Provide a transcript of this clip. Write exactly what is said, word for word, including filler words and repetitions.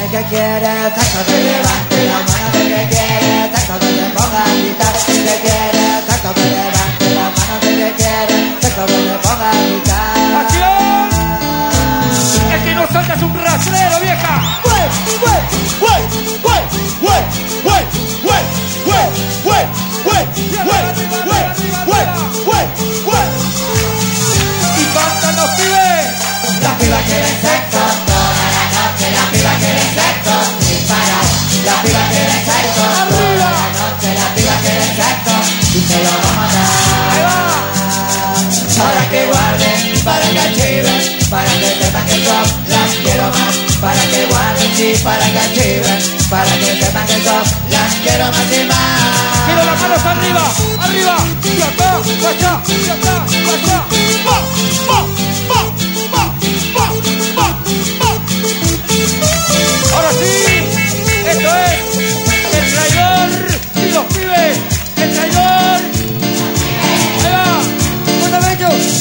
que quiere sexo que levante la mano, el que quiere sexo que se ponga a gritar, el que quiere sexo que levante la mano, el que quiere sexo que se ponga a gritar. ¡Acción! ¡Es que no saltas un rastrero, vieja! ¡Güey, güey, güey, güey, güey, güey, güey, güey, güey, güey, güey, güey, güey, güey, güey! ¡Y cántanos, pibe! Las pibas quieren sexo toda la noche, las pibas quieren sexo sin parar, las pibas quieren sexo toda la noche, las pibas quieren sexo y se lo vamos a dar. ¡Ahí va! Para que guarden, para que archiven, para que sepan que son las quiero más, para que guarden y para que archiven, para que sepan que son las quiero más y más. ¡Quiero las manos arriba! ¡Arriba! ¡Y acá! ¡Y allá! ¡Y acá! ¡Y allá! ¡Va, va!